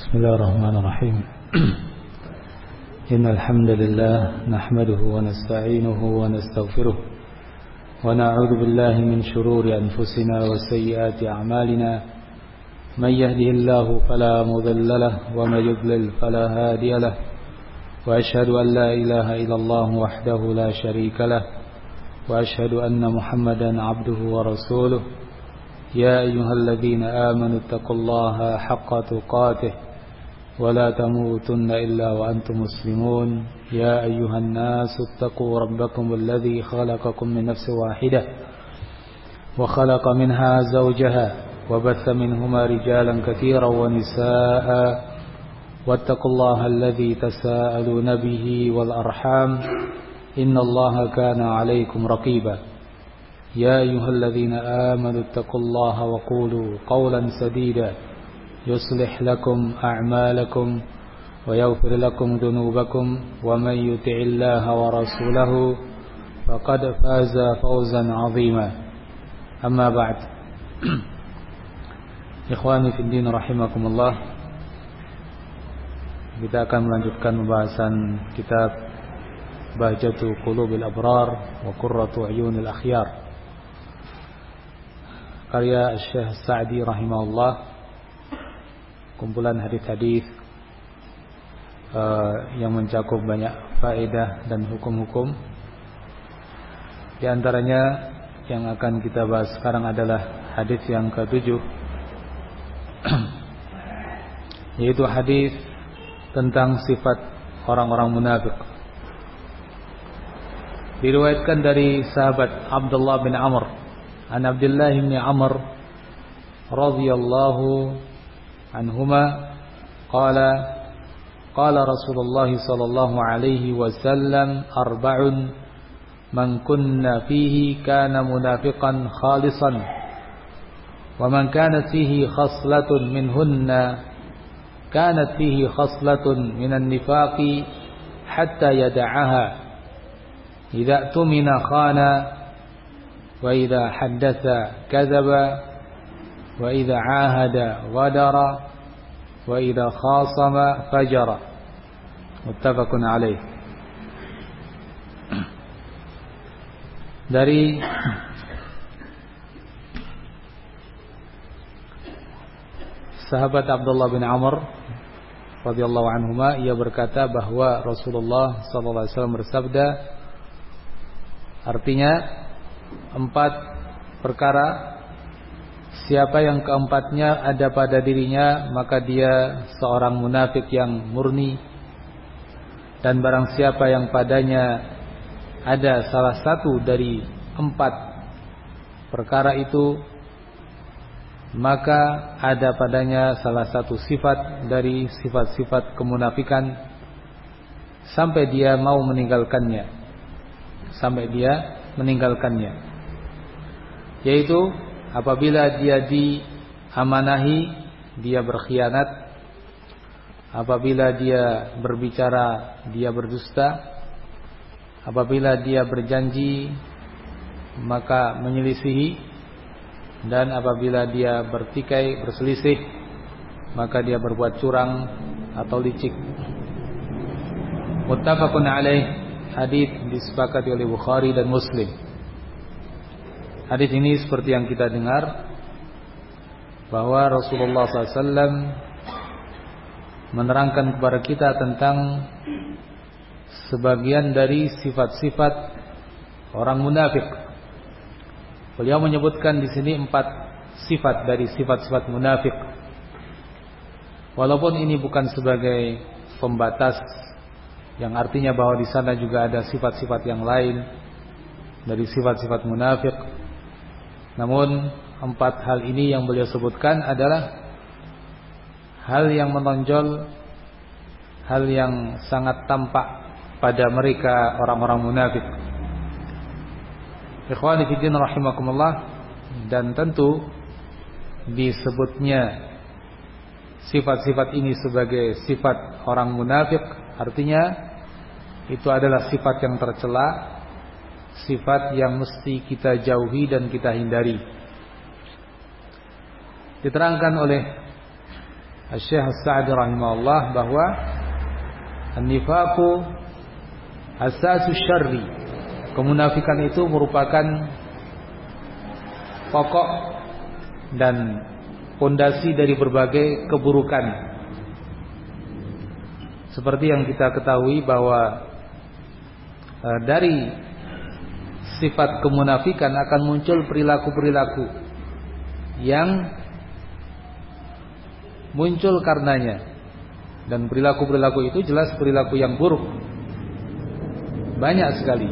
بسم الله الرحمن الرحيم إن الحمد لله نحمده ونستعينه ونستغفره ونعوذ بالله من شرور أنفسنا وسيئات أعمالنا من يهده الله فلا مضل له ومن يضلل فلا هادي له وأشهد أن لا إله إلا الله وحده لا شريك له وأشهد أن محمدا عبده ورسوله يا أيها الذين آمنوا اتقوا الله حق تقاته ولا تموتن إلا وأنتم مسلمون يا أيها الناس اتقوا ربكم الذي خلقكم من نفس واحدة وخلق منها زوجها وبث منهما رجالا كثيرا ونساء واتقوا الله الذي تساءلون به والأرحام إن الله كان عليكم رقيبا يا أيها الذين آمنوا اتقوا الله وقولوا قولا سديدا يصلح لكم أعمالكم ويغفر لكم ذنوبكم ومن يطع الله ورسوله فقد فاز فوزا عظيما أما بعد Ikhwani fi din rahimakumullah, kita akan melanjutkan pembahasan kitab Bahjatu Qulubil Abrar wa Qurratu Uyunil Akhyar karya Syekh Sa'di rahimahullah, kumpulan hadis-hadis yang mencakup banyak faedah dan hukum-hukum. Di antaranya yang akan kita bahas sekarang adalah hadis yang ke-7, yaitu hadis tentang sifat orang-orang munafik. Diriwayatkan dari sahabat Abdullah bin Amr, an Abdullah bin Amr radhiyallahu anhuma qala qala Rasulullah sallallahu alaihi wasallam arba'un man kunna fihi kana munafiqan khalisan wa man kanat fihi khaslatun minhunna kanat fihi khaslatun minan nifaqi hatta yad'aha idza tumina khana wa idza haddatha kadzaba wa idza ahada ghadara wa idza khasama fajara. Muttafaqun alaih. Dari sahabat Abdullah bin Amr radhiyallahu anhuma, ia berkata bahwa Rasulullah sallallahu alaihi wasallam bersabda, artinya 4 perkara, siapa yang keempatnya ada pada dirinya maka dia seorang munafik yang murni, dan barang siapa yang padanya ada salah satu dari 4 perkara itu maka ada padanya salah satu sifat dari sifat-sifat kemunafikan sampai dia mau meninggalkannya, yaitu apabila dia diamanahi dia berkhianat, apabila dia berbicara dia berdusta, apabila dia berjanji maka menyelisihi, dan apabila dia bertikai berselisih maka dia berbuat curang atau licik. Muttafaqun alaih. Hadis disepakati oleh Bukhari dan Muslim. Hadis ini seperti yang kita dengar bahwa Rasulullah SAW menerangkan kepada kita tentang sebagian dari sifat-sifat orang munafik. Beliau menyebutkan di sini 4 sifat dari sifat-sifat munafik. Walaupun ini bukan sebagai pembatas, yang artinya bahwa di sana juga ada sifat-sifat yang lain dari sifat-sifat munafik. Namun 4 hal ini yang beliau sebutkan adalah hal yang menonjol, hal yang sangat tampak pada mereka orang-orang munafik. Ikhwani fi din rahimakumullah, dan tentu disebutnya sifat-sifat ini sebagai sifat orang munafik, artinya itu adalah sifat yang tercela, sifat yang mesti kita jauhi dan kita hindari. Diterangkan oleh Syekh As-Sa'di rahimahullah bahwa an-nifaqu asasus syarri, kemunafikan itu merupakan pokok dan fondasi dari berbagai keburukan. Seperti yang kita ketahui bahwa dari sifat kemunafikan akan muncul perilaku-perilaku yang muncul karenanya, dan perilaku-perilaku itu jelas perilaku yang buruk, banyak sekali.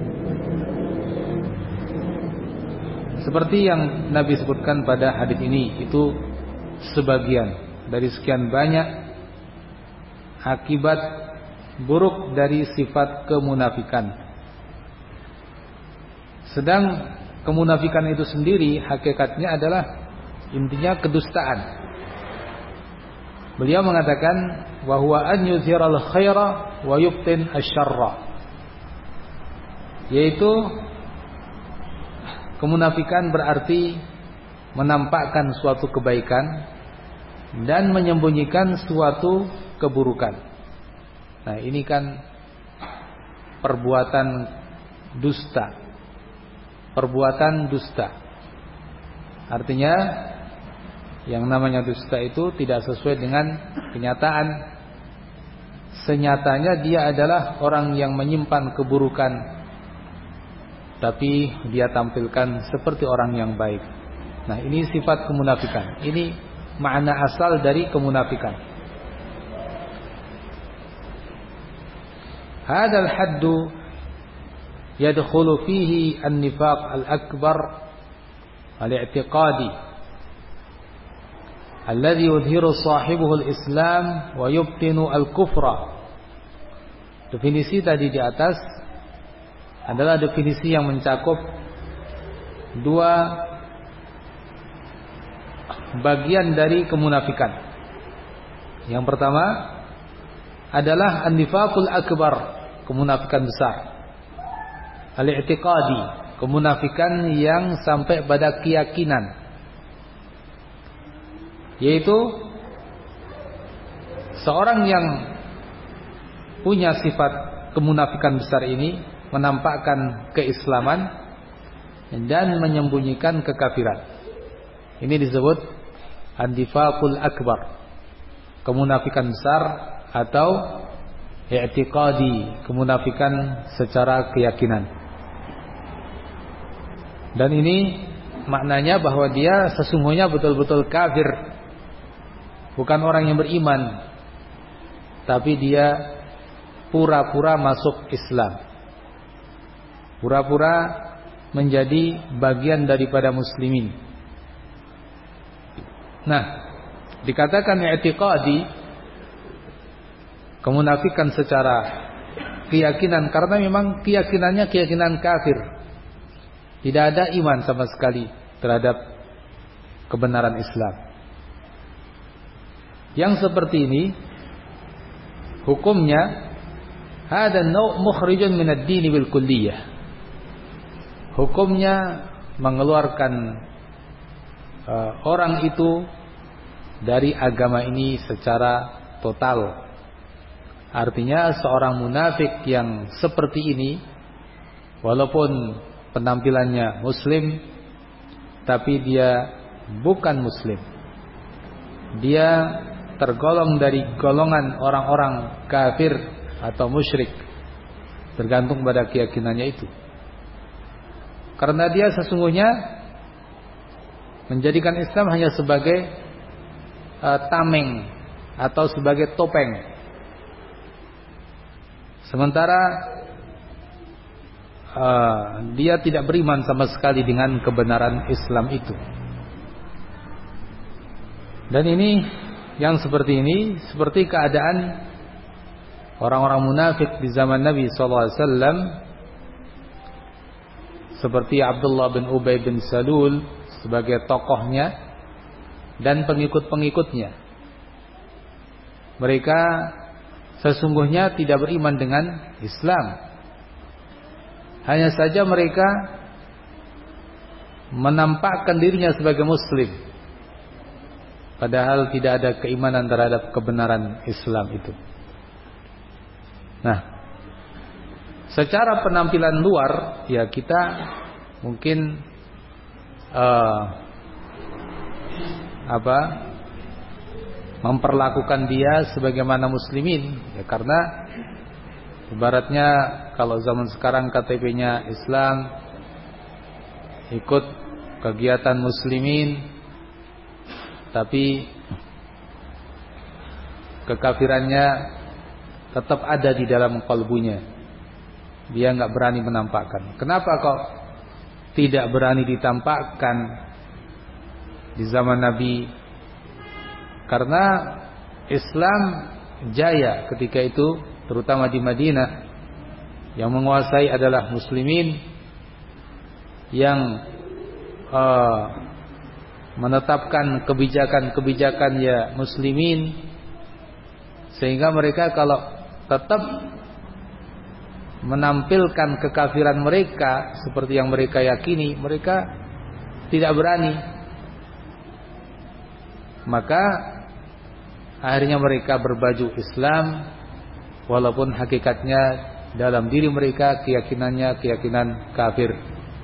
Seperti yang Nabi sebutkan pada hadis ini, itu sebagian dari sekian banyak akibat buruk dari sifat kemunafikan. Sedang kemunafikan itu sendiri hakikatnya adalah intinya kedustaan. Beliau mengatakan wa huwa an yuzhiral khaira wa yubtin asyarra, yaitu kemunafikan berarti menampakkan suatu kebaikan dan menyembunyikan suatu keburukan. Nah, ini kan perbuatan dusta. Perbuatan dusta. Artinya yang namanya dusta itu tidak sesuai dengan kenyataan. Senyatanya dia adalah orang yang menyimpan keburukan, tapi dia tampilkan seperti orang yang baik. Nah, ini sifat kemunafikan. Ini makna asal dari kemunafikan. Hadzal haddu yadkhulu fihi an-nifaq al-akbar al-i'tiqadi alladhi yudhiru sahibuhu al-islam wa yubtinu al-kufra. Definisi tadi di atas adalah definisi yang mencakup dua bagian dari kemunafikan. Yang pertama adalah an-nifaqul akbar, kemunafikan besar. Al-i'tiqadi, kemunafikan yang sampai pada keyakinan, yaitu seorang yang punya sifat kemunafikan besar ini menampakkan keislaman dan menyembunyikan kekafiran. Ini disebut an-nifaqul akbar, kemunafikan besar, atau i'tiqadi, kemunafikan secara keyakinan. Dan ini maknanya bahwa dia sesungguhnya betul-betul kafir, bukan orang yang beriman, tapi dia pura-pura masuk Islam, pura-pura menjadi bagian daripada muslimin. Nah, dikatakan i'tiqadi, kemunafikan secara keyakinan, karena memang keyakinannya keyakinan kafir. Tidak ada iman sama sekali terhadap kebenaran Islam. Yang seperti ini hukumnya hada nau' mukhrijun min ad-din bil kulliyah. Hukumnya mengeluarkan orang itu dari agama ini secara total. Artinya seorang munafik yang seperti ini, walaupun penampilannya muslim, tapi dia bukan muslim. Dia tergolong dari golongan orang-orang kafir atau musyrik, tergantung pada keyakinannya itu. Karena dia sesungguhnya menjadikan Islam hanya sebagai tameng atau sebagai topeng. Sementara dia tidak beriman sama sekali dengan kebenaran Islam itu. Dan ini, yang seperti ini, seperti keadaan orang-orang munafik di zaman Nabi SAW, seperti Abdullah bin Ubay bin Salul sebagai tokohnya dan pengikut-pengikutnya. Mereka sesungguhnya tidak beriman dengan Islam. Hanya saja mereka menampakkan dirinya sebagai muslim, padahal tidak ada keimanan terhadap kebenaran Islam itu. Nah, secara penampilan luar ya kita mungkin memperlakukan dia sebagaimana muslimin ya, karena ibaratnya kalau zaman sekarang KTP-nya Islam, ikut kegiatan muslimin, tapi kekafirannya tetap ada di dalam kalbunya. Dia nggak berani menampakkan. Kenapa kok tidak berani ditampakkan di zaman Nabi? Karena Islam jaya ketika itu, terutama di Madinah. Yang menguasai adalah muslimin yang menetapkan kebijakan-kebijakan ya muslimin, sehingga mereka kalau tetap menampilkan kekafiran mereka seperti yang mereka yakini, mereka tidak berani. Maka akhirnya mereka berbaju Islam, walaupun hakikatnya dalam diri mereka keyakinannya keyakinan kafir.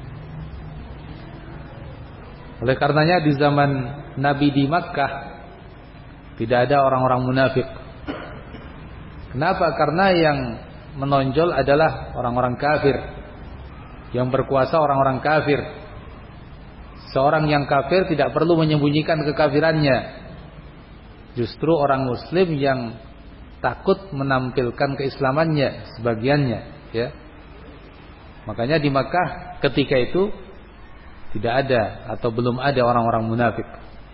Oleh karenanya di zaman Nabi di Makkah tidak ada orang-orang munafik. Kenapa? Karena yang menonjol adalah orang-orang kafir, yang berkuasa orang-orang kafir. Seorang yang kafir tidak perlu menyembunyikan kekafirannya. Justru orang muslim yang takut menampilkan keislamannya sebagiannya ya. Makanya di Makkah ketika itu tidak ada atau belum ada orang-orang munafik.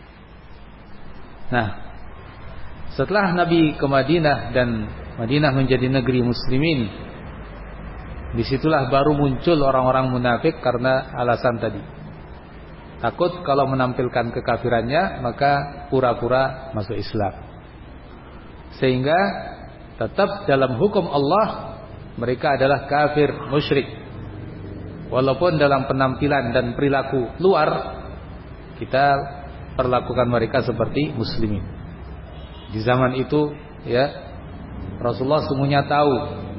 Nah, setelah Nabi ke Madinah dan Madinah menjadi negeri muslimin, disitulah baru muncul orang-orang munafik karena alasan tadi. Takut kalau menampilkan kekafirannya maka pura-pura masuk Islam. Sehingga tetap dalam hukum Allah mereka adalah kafir, musyrik. Walaupun dalam penampilan dan perilaku luar kita perlakukan mereka seperti muslimin. Di zaman itu ya Rasulullah semuanya tahu.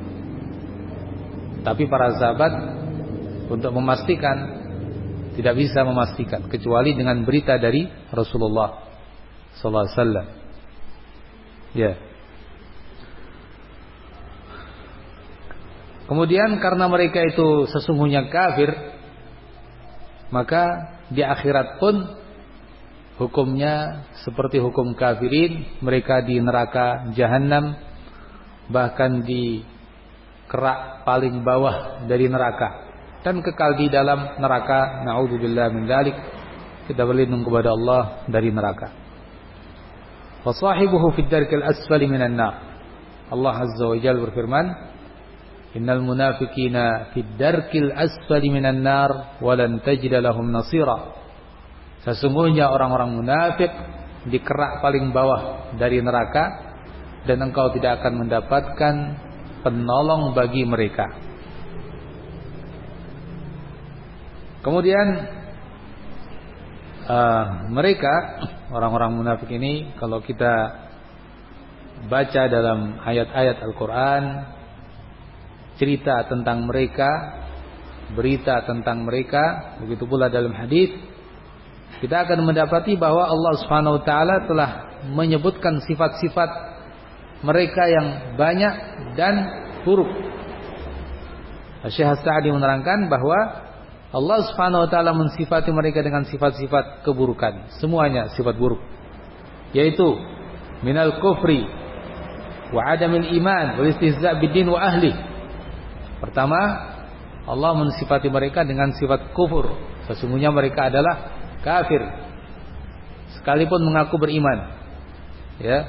Tapi para sahabat untuk memastikan tidak bisa memastikan kecuali dengan berita dari Rasulullah sallallahu alaihi wasallam. Ya. Kemudian karena mereka itu sesungguhnya kafir, maka di akhirat pun hukumnya seperti hukum kafirin, mereka di neraka jahanam, bahkan di kerak paling bawah dari neraka dan kekal di dalam neraka. Na'udzubillah min dzalik. Kita berlindung kepada Allah dari neraka. Wa sahibuhu fid darkil asfali minan nar. Allah Azza wa Jalla berfirman, innal munafiqina fid darkil asfali minan nar wa lan tajida lahum nasira. Sesungguhnya orang-orang munafik di kerak paling bawah dari neraka dan engkau tidak akan mendapatkan penolong bagi mereka. Kemudian mereka orang-orang munafik ini kalau kita baca dalam ayat-ayat Al-Quran, cerita tentang mereka, berita tentang mereka, begitu pula dalam hadis, kita akan mendapati bahwa Allah Subhanahu wa taala telah menyebutkan sifat-sifat mereka yang banyak dan buruk. Syekh As-Sa'di menerangkan bahwa Allah Subhanahu wa taala mensifati mereka dengan sifat-sifat keburukan, semuanya sifat buruk, yaitu minal kufri wa adamil iman wal istihza' biddin wa ahli. Pertama, Allah mensifati mereka dengan sifat kufur, sesungguhnya mereka adalah kafir sekalipun mengaku beriman. Ya.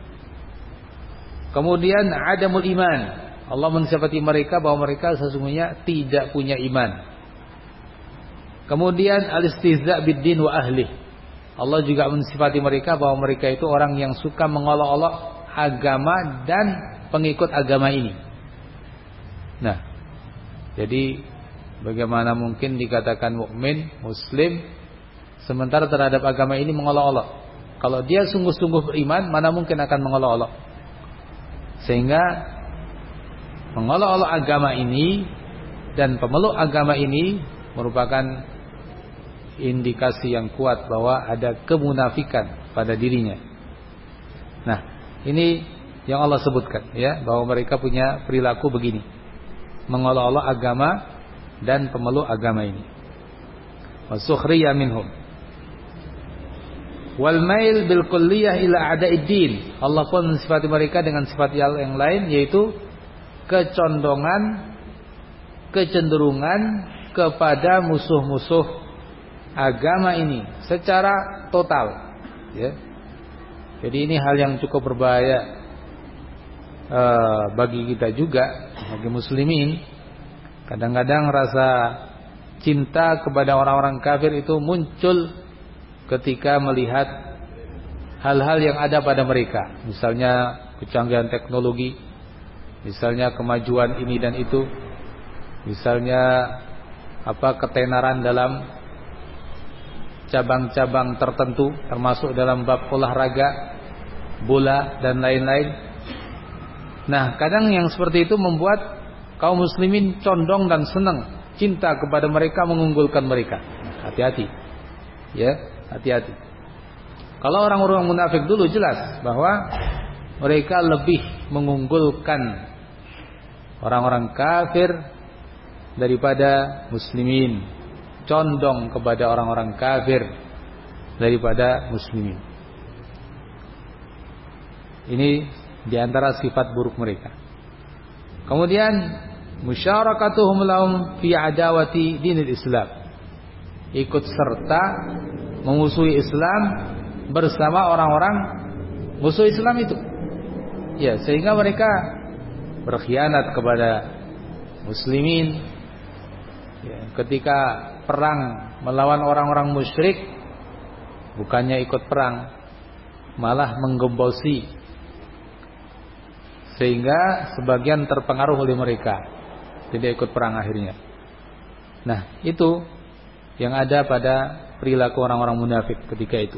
Kemudian adamul iman, Allah mensifati mereka bahwa mereka sesungguhnya tidak punya iman. Kemudian al-istihza' biddin wa ahli, Allah juga mensifati mereka bahwa mereka itu orang yang suka mengolok-olok agama dan pengikut agama ini. Nah, jadi bagaimana mungkin dikatakan mukmin, muslim, sementara terhadap agama ini mengolok-olok? Kalau dia sungguh-sungguh beriman, mana mungkin akan mengolok-olok. Sehingga mengolok-olok agama ini dan pemeluk agama ini merupakan indikasi yang kuat bahwa ada kemunafikan pada dirinya. Nah, ini yang Allah sebutkan ya, bahwa mereka punya perilaku begini, mengolok-olok agama dan pemeluk agama ini. Wasukhriyah minhum wal mail bil kulliyah ila a'da'iddin. Allah pun mensifati mereka dengan sifat yang lain, yaitu kecondongan, kecenderungan kepada musuh-musuh agama ini secara total ya. Jadi ini hal yang cukup berbahaya bagi kita juga, bagi muslimin. Kadang-kadang rasa cinta kepada orang-orang kafir itu muncul ketika melihat hal-hal yang ada pada mereka, misalnya kecanggihan teknologi, misalnya kemajuan ini dan itu, misalnya ketenaran dalam cabang-cabang tertentu, termasuk dalam bab olahraga, bola dan lain-lain. Nah, kadang yang seperti itu membuat kaum muslimin condong dan senang, cinta kepada mereka, mengunggulkan mereka. Hati-hati ya, hati-hati. Kalau orang-orang munafik dulu jelas bahwa mereka lebih mengunggulkan orang-orang kafir daripada muslimin, condong kepada orang-orang kafir daripada muslimin. Ini diantara sifat buruk mereka. Kemudian musyarakatuhum lahum fi adawati dinil Islam, ikut serta memusuhi Islam bersama orang-orang musuh Islam itu. Ya, sehingga mereka berkhianat kepada muslimin. Ya, ketika perang melawan orang-orang musyrik, bukannya ikut perang, malah menggembosi, sehingga sebagian terpengaruh oleh mereka, tidak ikut perang akhirnya. Nah, itu yang ada pada perilaku orang-orang munafik ketika itu.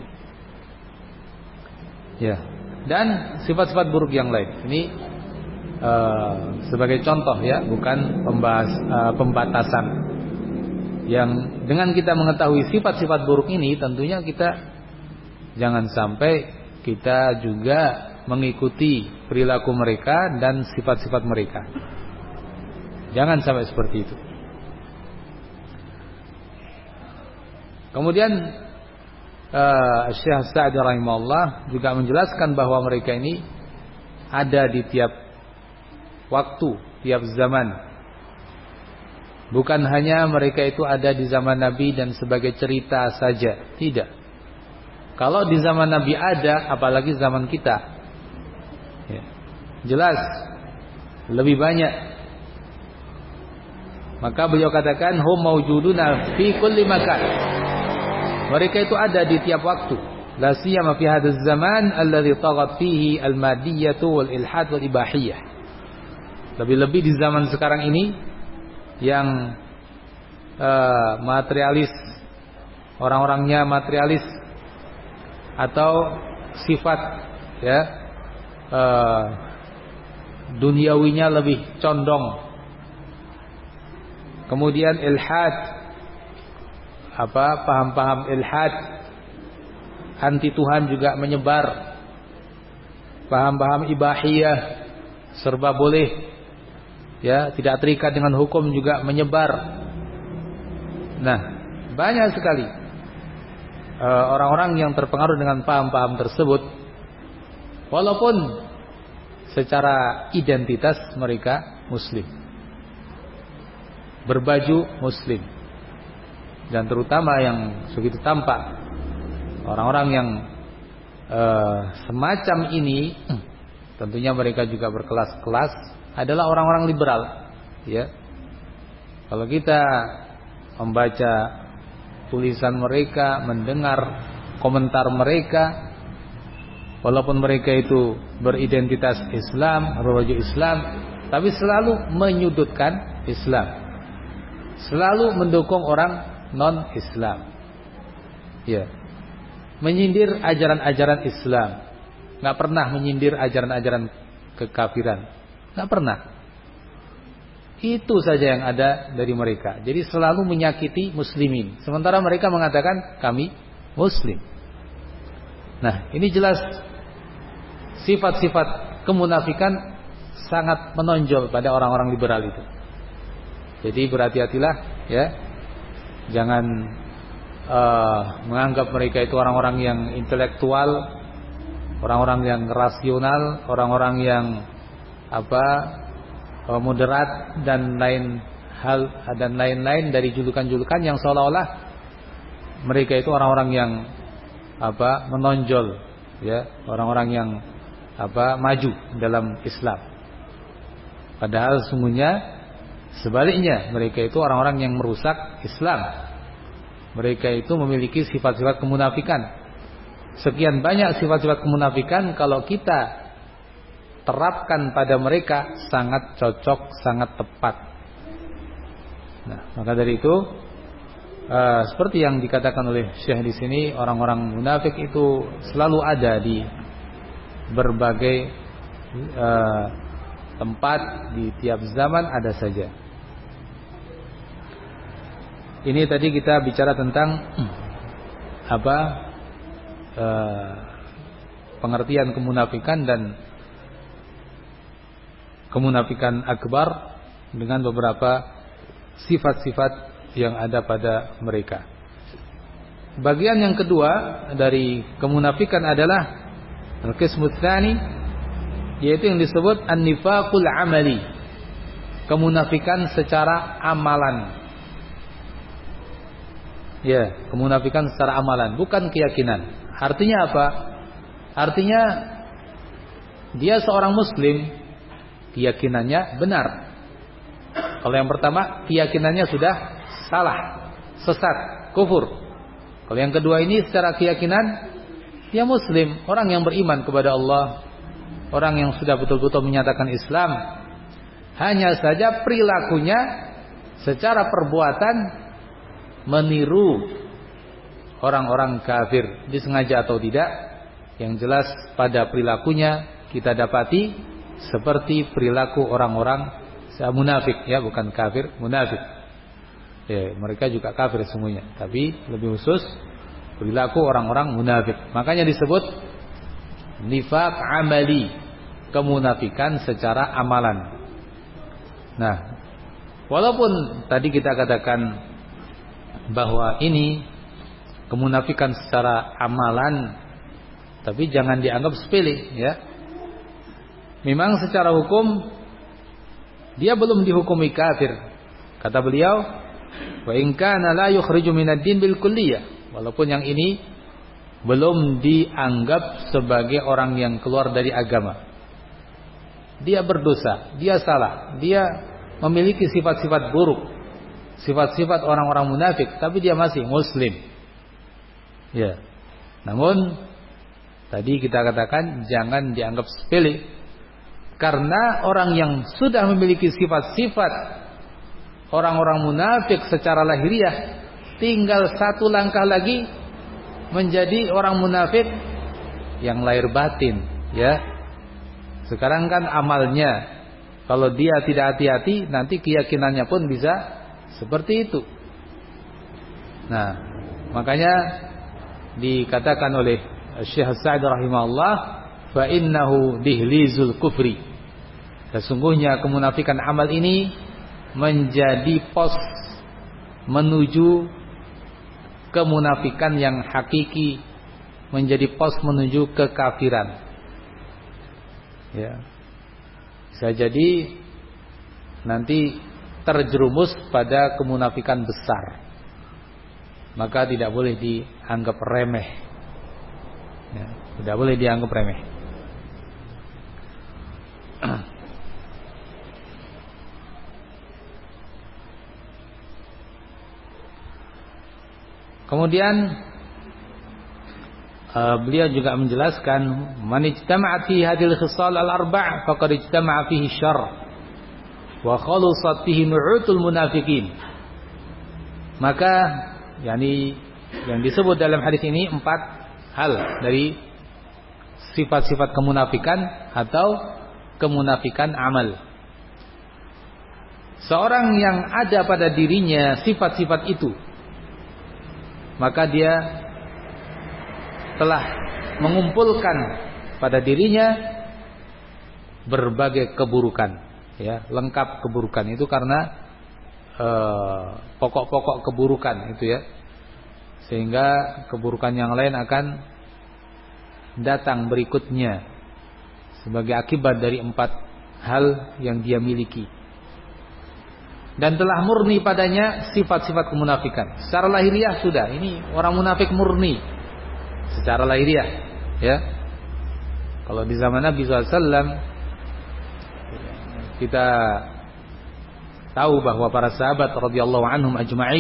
Ya, dan sifat-sifat buruk yang lain. Ini sebagai contoh ya, bukan pembatasan. Yang dengan kita mengetahui sifat-sifat buruk ini, tentunya kita jangan sampai kita juga mengikuti perilaku mereka dan sifat-sifat mereka. Jangan sampai seperti itu. Kemudian Syekh Sa'di rahimahullah juga menjelaskan bahwa mereka ini ada di tiap waktu, tiap zaman. Bukan hanya mereka itu ada di zaman Nabi dan sebagai cerita saja, tidak. Kalau di zaman Nabi ada, apalagi zaman kita, ya, jelas lebih banyak. Maka beliau katakan hum maujuduna fi kulli makan. Mereka itu ada di tiap waktu. La siyama fi hadzal zaman alladhi taghat fihi al-madiyyah wal ilhad wal ibahiyah. Lebih-lebih di zaman sekarang ini yang materialis, orang-orangnya materialis atau sifat ya duniawinya lebih condong. Kemudian ilhad, paham-paham ilhad, anti Tuhan juga menyebar. Paham-paham ibahiyah, serba boleh, ya, tidak terikat dengan hukum juga menyebar. Nah, banyak sekali orang-orang yang terpengaruh dengan paham-paham tersebut, walaupun secara identitas mereka muslim, berbaju muslim, dan terutama yang begitu tampak orang-orang yang semacam ini, tentunya mereka juga berkelas-kelas, adalah orang-orang liberal, ya. Kalau kita membaca tulisan mereka, mendengar komentar mereka, walaupun mereka itu beridentitas Islam, berbaju Islam, tapi selalu menyudutkan Islam, selalu mendukung orang non-Islam, ya. menyindir ajaran-ajaran Islam, nggak pernah menyindir ajaran-ajaran kekafiran, nggak pernah. Itu saja yang ada dari mereka. Jadi selalu menyakiti muslimin, sementara mereka mengatakan kami muslim. Nah, ini jelas sifat-sifat kemunafikan sangat menonjol pada orang-orang liberal itu. Jadi berhati-hatilah ya, jangan menganggap mereka itu orang-orang yang intelektual, orang-orang yang rasional, orang-orang yang moderat dan lain-lain dari julukan-julukan yang seolah-olah mereka itu orang-orang yang menonjol ya, orang-orang yang maju dalam Islam. Padahal sesungguhnya sebaliknya, mereka itu orang-orang yang merusak Islam. Mereka itu memiliki sifat-sifat kemunafikan. Sekian banyak sifat-sifat kemunafikan, kalau kita terapkan pada mereka sangat cocok, sangat tepat. Nah, maka dari itu seperti yang dikatakan oleh Syekh di sini, orang-orang munafik itu selalu ada di berbagai tempat, di tiap zaman ada saja. Ini tadi kita bicara tentang pengertian kemunafikan dan kemunafikan akbar dengan beberapa sifat-sifat yang ada pada mereka. Bagian yang kedua dari kemunafikan adalah al-qismu tsani, yaitu yang disebut an-nifaqul amali, kemunafikan secara amalan. Ya, kemunafikan secara amalan, bukan keyakinan. Artinya apa? Artinya dia seorang muslim, keyakinannya benar. Kalau yang pertama, keyakinannya sudah salah, sesat, kufur. Kalau yang kedua ini secara keyakinan dia muslim, orang yang beriman kepada Allah, orang yang sudah betul-betul menyatakan Islam. Hanya saja perilakunya secara perbuatan meniru orang-orang kafir, disengaja atau tidak. Yang jelas pada perilakunya kita dapati seperti perilaku orang-orang munafik, ya, bukan kafir, munafik. Ya, mereka juga kafir semuanya, tapi lebih khusus perilaku orang-orang munafik. Makanya disebut nifaq amali, kemunafikan secara amalan. Nah, walaupun tadi kita katakan bahwa ini kemunafikan secara amalan, tapi jangan dianggap sepele, ya. Memang secara hukum dia belum dihukumi kafir. Kata beliau, wa in kana la yukhriju minad din bil kulliyah. Walaupun yang ini belum dianggap sebagai orang yang keluar dari agama. Dia berdosa, dia salah, dia memiliki sifat-sifat buruk, sifat-sifat orang-orang munafik, tapi dia masih muslim. Ya. Namun tadi kita katakan jangan dianggap sepele, karena orang yang sudah memiliki sifat-sifat orang-orang munafik secara lahiriah, tinggal satu langkah lagi menjadi orang munafik yang lahir batin, ya. Sekarang kan amalnya, kalau dia tidak hati-hati, nanti keyakinannya pun bisa seperti itu. Nah, makanya dikatakan oleh Syekh Sa'id rahimahullah, fa innahu dihlizul kufri. Sesungguhnya kemunafikan amal ini menjadi pos menuju kemunafikan yang hakiki, menjadi pos menuju kekafiran. Ya. Bisa jadi nanti terjerumus pada kemunafikan besar, maka tidak boleh dianggap remeh, ya, tidak boleh dianggap remeh. Kemudian beliau juga menjelaskan, man ijtama'a fi hadhil khisal al-arba' faqad ijtama'a fihi syarr wa khalusat fihi nu'utul munafiqin. Maka yang disebut dalam hadis ini 4 hal dari sifat-sifat kemunafikan atau kemunafikan amal. Seorang yang ada pada dirinya sifat-sifat itu, maka dia telah mengumpulkan pada dirinya berbagai keburukan, ya, lengkap keburukan itu karena pokok-pokok keburukan itu, ya, sehingga keburukan yang lain akan datang berikutnya sebagai akibat dari 4 hal yang dia miliki, dan telah murni padanya sifat-sifat kemunafikan. Secara lahiriah sudah, ini orang munafik murni secara lahiriah, ya. Kalau di zaman Nabi SAW kita tahu bahwa para sahabat radhiyallahu anhum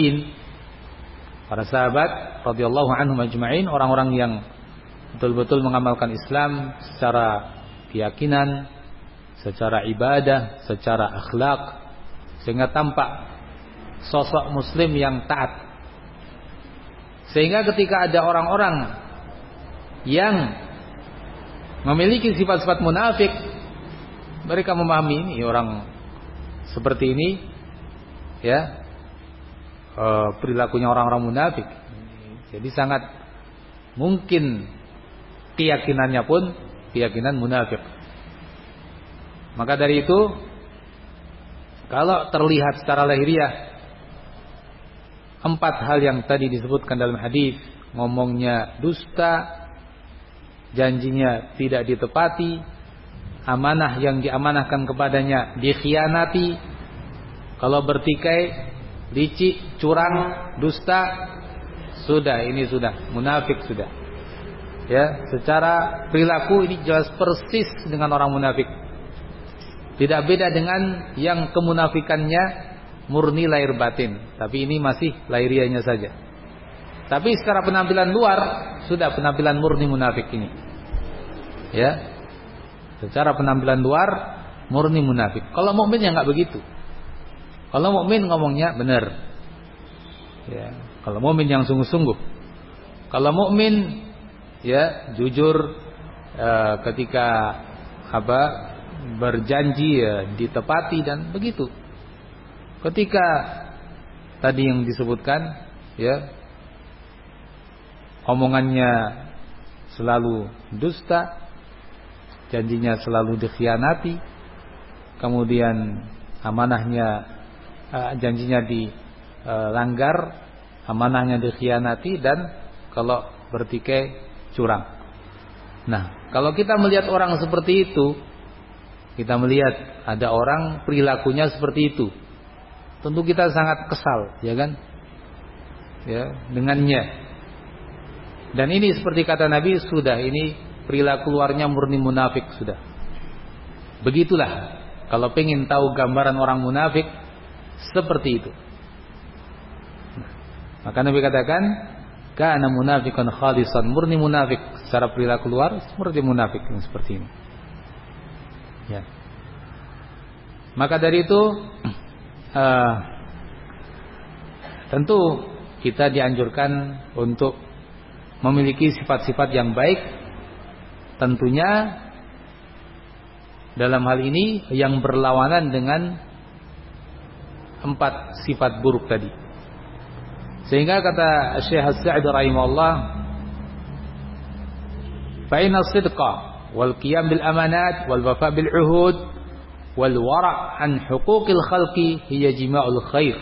ajma'in, orang-orang yang betul-betul mengamalkan Islam secara keyakinan, secara ibadah, secara akhlak, sehingga tampak sosok muslim yang taat. Sehingga ketika ada orang-orang yang memiliki sifat-sifat munafik, mereka memahami ini orang seperti ini, ya, perilakunya orang-orang munafik. Jadi sangat mungkin keyakinannya pun keyakinan munafik. Maka dari itu, kalau terlihat secara lahiriah 4 hal yang tadi disebutkan dalam hadis, ngomongnya dusta, janjinya tidak ditepati, amanah yang diamanahkan kepadanya dikhianati, kalau bertikai, licik, curang, dusta, sudah, ini sudah munafik sudah. Ya, secara perilaku ini jelas persis dengan orang munafik. Tidak beda dengan yang kemunafikannya murni lahir batin, tapi ini masih lahiriahnya saja. Tapi secara penampilan luar sudah penampilan murni munafik ini. Ya. Secara penampilan luar murni munafik. Kalau mukmin ya enggak begitu. Kalau mukmin ngomongnya benar. Ya, kalau mukmin yang sungguh-sungguh. Kalau mukmin ya jujur, ketika berjanji ya ditepati dan begitu. Ketika tadi yang disebutkan, ya, omongannya selalu dusta, janjinya selalu dikhianati, kemudian amanahnya, janjinya dilanggar, amanahnya dikhianati, dan kalau bertikai curang. Nah, kalau kita melihat orang seperti itu, kita melihat ada orang perilakunya seperti itu, tentu kita sangat kesal, ya kan? Ya, dengannya. Dan ini seperti kata Nabi, sudah ini perilaku luarnya murni munafik sudah. Begitulah kalau pengen tahu gambaran orang munafik seperti itu. Maka Nabi katakan, kana munafiqan khalisan, murni munafik secara perilaku luar, murni munafik yang seperti ini. Ya. Maka dari itu tentu kita dianjurkan untuk memiliki sifat-sifat yang baik, tentunya dalam hal ini yang berlawanan dengan 4 sifat buruk tadi. Sehingga kata Syekh As-Sa'di rahimahullah, fa inna as-sidqa wal qiyam bil amanat wal wafa bil uhud wal wara' an huquqil khalqi hiya jima'ul khair.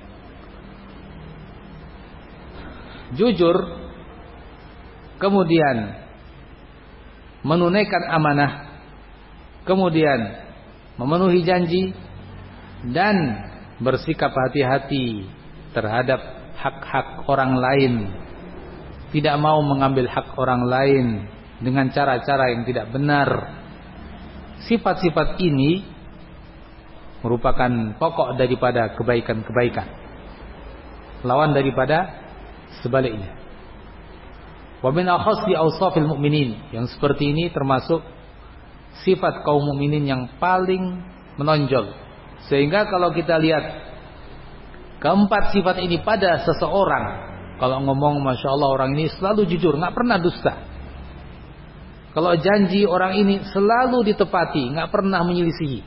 Jujur, kemudian menunaikan amanah, kemudian memenuhi janji, dan bersikap hati-hati terhadap hak-hak orang lain, tidak mau mengambil hak orang lain dengan cara-cara yang tidak benar. Sifat-sifat ini merupakan pokok daripada kebaikan-kebaikan, lawan daripada sebaliknya. Wa min akhassi awsafil mu'minin, yang seperti ini termasuk sifat kaum mukminin yang paling menonjol. Sehingga kalau kita lihat keempat sifat ini pada seseorang, Kalau ngomong, masya Allah, orang ini selalu jujur, nggak pernah dusta. Kalau janji, orang ini selalu ditepati, nggak pernah menyelisihi.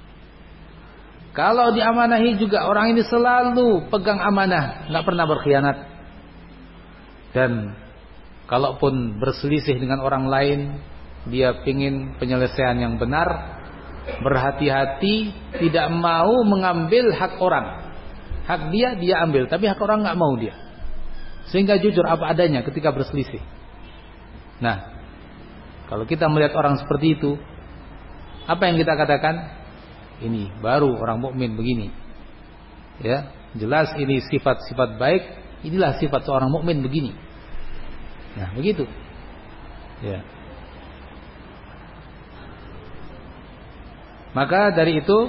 Kalau diamanahi juga, orang ini selalu pegang amanah, nggak pernah berkhianat. Dan kalaupun berselisih dengan orang lain, dia pingin penyelesaian yang benar, berhati-hati, tidak mau mengambil hak orang. Hak dia ambil, tapi hak orang nggak mau dia. Sehingga jujur apa adanya ketika berselisih. Nah, kalau kita melihat orang seperti itu, apa yang kita katakan? Ini baru orang mukmin begini. Ya, jelas ini sifat-sifat baik. Inilah sifat seorang mukmin begini. Nah, begitu. Ya. Maka dari itu,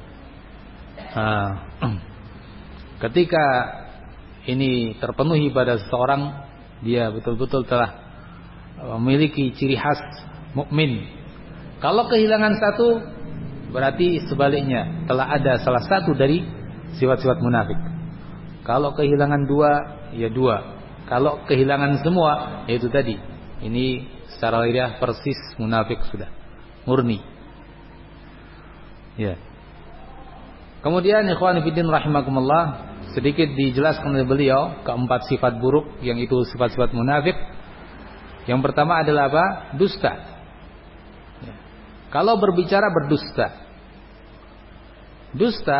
ketika ini terpenuhi pada seseorang, dia betul-betul telah memiliki ciri khas mukmin. Kalau kehilangan satu, berarti sebaliknya telah ada salah satu dari sifat-sifat munafik. Kalau kehilangan dua, ya dua. Kalau kehilangan semua, yaitu tadi. Ini secara lahiriah persis munafik sudah, murni. Ya. Kemudian ikhwan fillah rahimakumullah, sedikit dijelaskan oleh beliau keempat sifat buruk yang itu sifat-sifat munafik. Yang pertama adalah apa? Dusta. Ya. Kalau berbicara berdusta. Dusta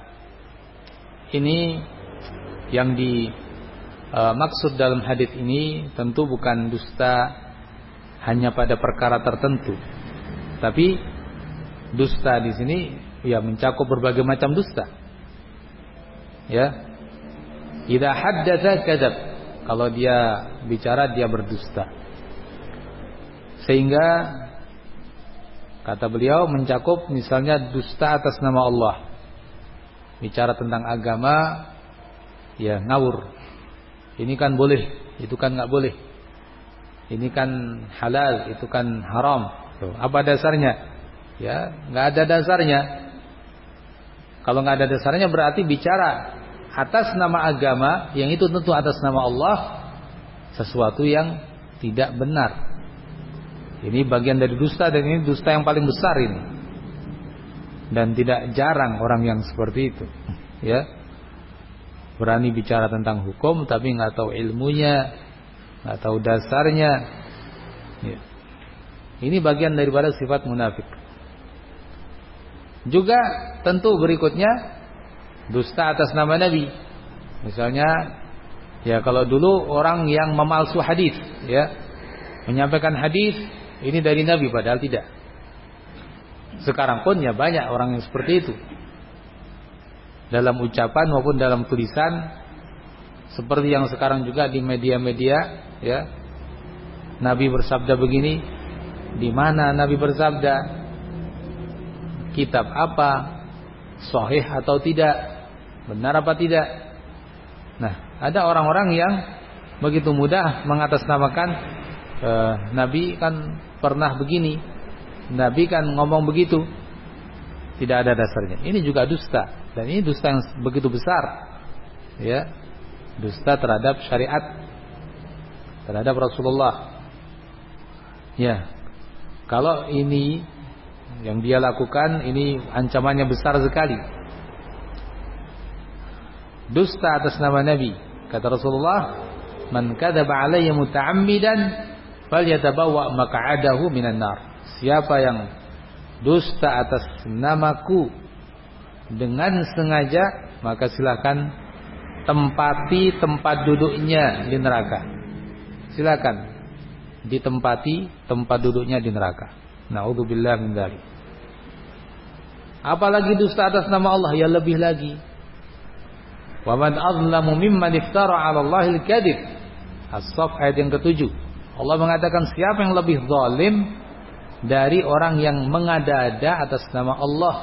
ini yang dimaksud dalam hadis ini tentu bukan dusta hanya pada perkara tertentu. Tapi dusta di sini ya mencakup berbagai macam dusta. Ya. Idza haddatsa kadzab. Kalau dia bicara dia berdusta. Sehingga kata beliau mencakup misalnya dusta atas nama Allah. Bicara tentang agama ya ngawur. Ini kan boleh, itu kan enggak boleh. Ini kan halal, itu kan haram. Tuh, apa dasarnya? Ya, enggak ada dasarnya. Kalau enggak ada dasarnya berarti bicara atas nama agama yang itu tentu atas nama Allah sesuatu yang tidak benar. Ini bagian dari dusta dan ini dusta yang paling besar ini. Dan tidak jarang orang yang seperti itu. Ya. Berani bicara tentang hukum tapi enggak tahu ilmunya, enggak tahu dasarnya. Ya. Ini bagian daripada sifat munafik. Juga tentu berikutnya dusta atas nama Nabi. Misalnya ya kalau dulu orang yang memalsu hadis, ya, menyampaikan hadis ini dari Nabi padahal tidak. Sekarang pun ya banyak orang yang seperti itu. Dalam ucapan maupun dalam tulisan, seperti yang sekarang juga di media-media, ya. Nabi bersabda begini, di mana Nabi bersabda? Kitab apa? Sahih atau tidak? Benar apa tidak? Nah, ada orang-orang yang begitu mudah mengatasnamakan Nabi kan pernah begini, Nabi kan ngomong begitu. Tidak ada dasarnya. Ini juga dusta. Dan ini dusta yang begitu besar. Ya. Dusta terhadap syariat, terhadap Rasulullah. Ya. Kalau ini yang dia lakukan, ini ancamannya besar sekali. Dusta atas nama Nabi. Kata Rasulullah, "Man kadzaba alayya muta'ammidan falyatabawwa maq'adahu minan nar." Siapa yang dusta atas namaku dengan sengaja, maka silakan tempati tempat duduknya di neraka. Silakan ditempati tempat duduknya di neraka. Na'udzubillah min dzalik. Apalagi dusta atas nama Allah, ya lebih lagi. Wa man azlamu mimman iftara 'ala Allahil kadzib. As-Saff ayat yang ke-7. Allah mengatakan siapa yang lebih zalim dari orang yang mengada-ada atas nama Allah.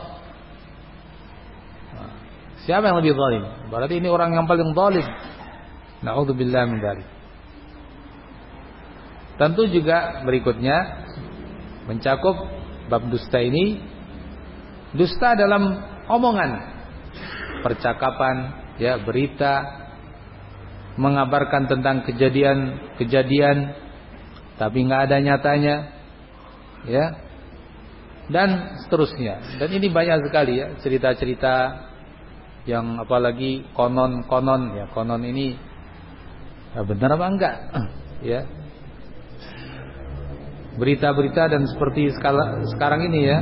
Siapa yang lebih zalim? Berarti ini orang yang paling zalim. Na'udzubillah min dzalik. Tentu juga berikutnya mencakup bab dusta ini, dusta dalam omongan, percakapan, ya, berita, mengabarkan tentang kejadian tapi nggak ada nyatanya, ya, dan seterusnya. Dan ini banyak sekali ya cerita-cerita yang apalagi konon ya, konon ini benar apa enggak, ya. Berita-berita dan seperti sekarang ini ya,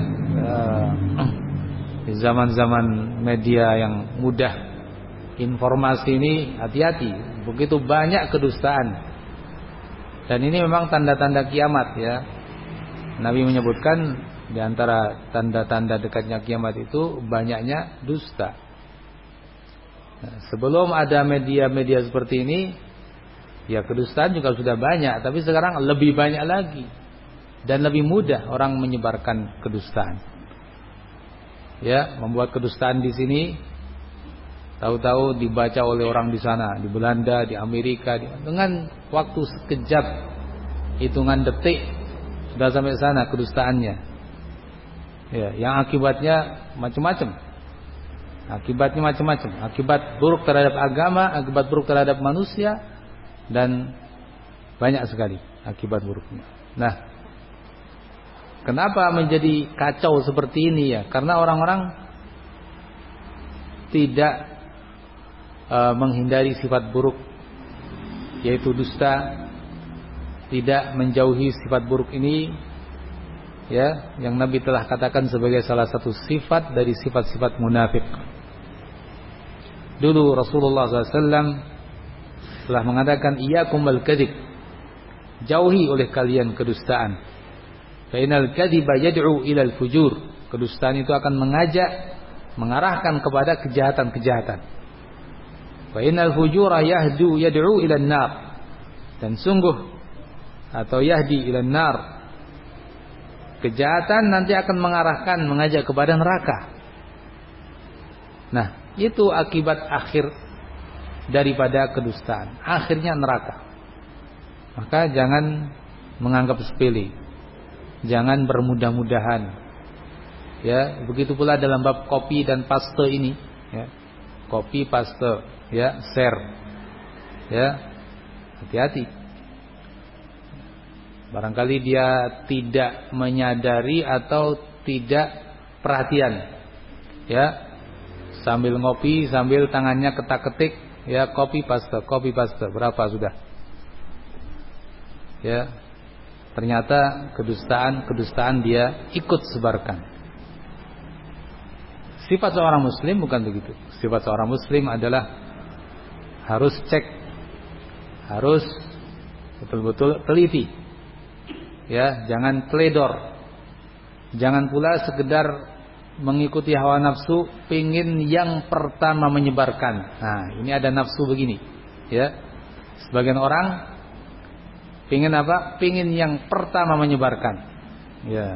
di zaman-zaman media yang mudah informasi ini, hati-hati, begitu banyak kedustaan. Dan ini memang tanda-tanda kiamat ya. Nabi menyebutkan di antara tanda-tanda dekatnya kiamat itu banyaknya dusta. Nah, sebelum ada media-media seperti ini, ya kedustaan juga sudah banyak, tapi sekarang lebih banyak lagi dan lebih mudah orang menyebarkan kedustaan. Ya, membuat kedustaan di sini tahu-tahu dibaca oleh orang di sana, di Belanda, di Amerika, dengan waktu sekejap, hitungan detik sudah sampai sana kedustaannya. Ya, yang akibatnya macam-macam. Akibat buruk terhadap agama, akibat buruk terhadap manusia, dan banyak sekali akibat buruknya. Nah, kenapa menjadi kacau seperti ini ya? Karena orang-orang tidak menghindari sifat buruk, yaitu dusta, tidak menjauhi sifat buruk ini, ya, yang Nabi telah katakan sebagai salah satu sifat dari sifat-sifat munafik. Dulu Rasulullah SAW telah mengatakan, iyyakum wal kadzib, jauhi oleh kalian kedustaan. Fa innal kadziba yad'u ilal fujur, kedustaan itu akan mengajak, mengarahkan kepada kejahatan-kejahatan. Wa innal fujura yad'u ila an-nar, dan sungguh atau yahdi ila an-nar, kejahatan nanti akan mengarahkan, mengajak kepada neraka. Nah, itu akibat akhir daripada kedustaan, akhirnya neraka. Maka jangan menganggap sepele, jangan bermudah-mudahan. Ya, begitu pula dalam bab kopi dan paste ini, ya. Kopi, paste, ya, share, ya, hati-hati. Barangkali dia tidak menyadari atau tidak perhatian, ya, sambil ngopi, sambil tangannya ketak-ketik, ya, kopi paste, berapa sudah, ya, ternyata kedustaan dia ikut sebarkan. Sifat seorang muslim bukan begitu. Sifat seorang muslim adalah harus cek, harus betul-betul teliti, ya, jangan teledor, jangan pula sekedar mengikuti hawa nafsu, pingin yang pertama menyebarkan. Nah, ini ada nafsu begini, ya. Sebagian orang pingin apa? Pingin yang pertama menyebarkan, ya.